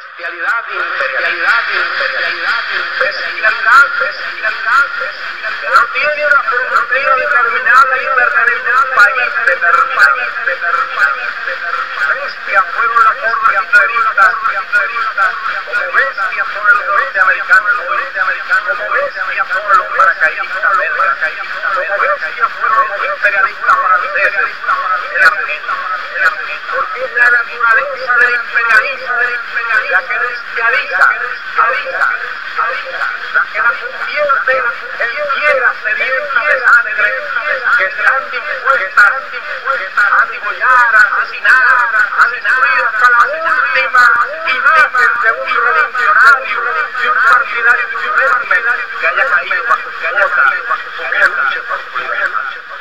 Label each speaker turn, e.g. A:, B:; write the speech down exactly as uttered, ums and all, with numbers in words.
A: bestialidad, imperialidad, imperialidad, bestialidad, bestialidad, no tiene una frontera determinada y determinada, país determinado, determinado. Bestia fueron las hordas imperialistas, como bestia fueron los norteamericanos, como bestia fueron los paracaidistas, como bestia fueron los imperialistas franceses, el argentino, el argentino, porque es la naturaleza del imperialismo, la que bestializa, avisa, avisa, la que la convierte en piedras sedientas de sangre, que están dispuestas a degollar, a asesinar, a destruir hasta la última imagen de un revolucionario, de un partidario de un régimen que haya caído bajo su bota, porque luche por su libertad.